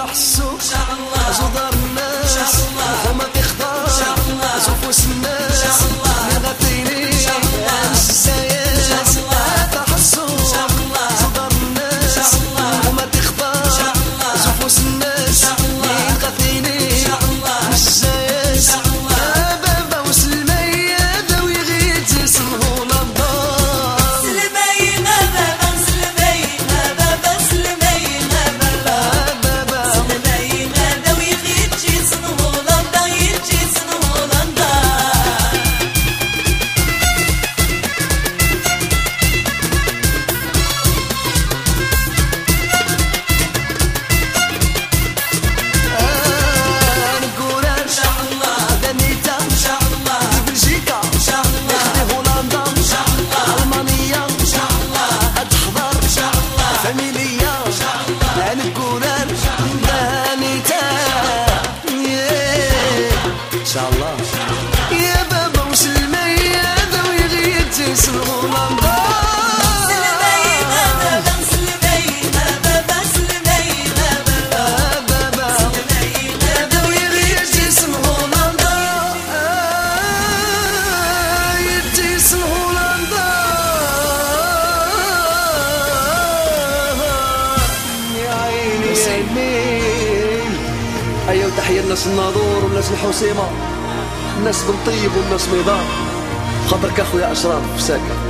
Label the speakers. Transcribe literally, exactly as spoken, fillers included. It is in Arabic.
Speaker 1: تحسوا جدار الناس وما تخضر زفوس الناس من غفيني السياس تحسوا جدار الناس وما تخضر زفوس الناس من غفيني السياس بابا وسلمية داوي غير تسمعوا للدار
Speaker 2: سلمينا بابا سلمينا بابا سلمينا بابا سلمينا داوي غير تسمعوا للدار غير تسمعوا للدار
Speaker 1: نقول ان شاء الله دنيتا ان شاء الله بلجيكا ان شاء الله هولندا ان شاء الله المانيا ان شاء الله تحضر ان شاء الله فاميليا ان شاء الله نقول ان دنيتا ان شاء الله يا بابا وسلمية ذوي غير تسمع هولندا
Speaker 2: سلمينا بابا سلمينا بابا سلمينا بابا سلمينا داوي غير
Speaker 1: تسمع هولندا تسمع هولندا يا عيني يا عيني. أيوة تحية الناس الناظور والناس الحسيمة الناس بن طيب والناس ميضان خاطرك اخويا اشراف في ساكن